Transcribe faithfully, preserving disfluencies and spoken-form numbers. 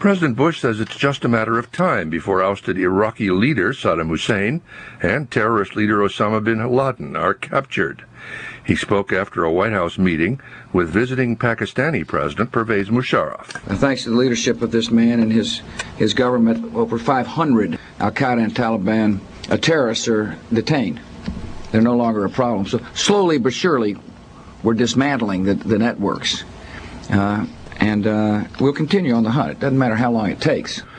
President Bush says it's just a matter of time before ousted Iraqi leader Saddam Hussein and terrorist leader Osama bin Laden are captured. He spoke after a White House meeting with visiting Pakistani President Pervez Musharraf. And thanks to the leadership of this man and his, his government, over five hundred al-Qaeda and Taliban uh, terrorists are detained. They're no longer a problem. So slowly but surely, we're dismantling the, the networks. Uh, and uh, we'll continue on the hunt. It doesn't matter how long it takes.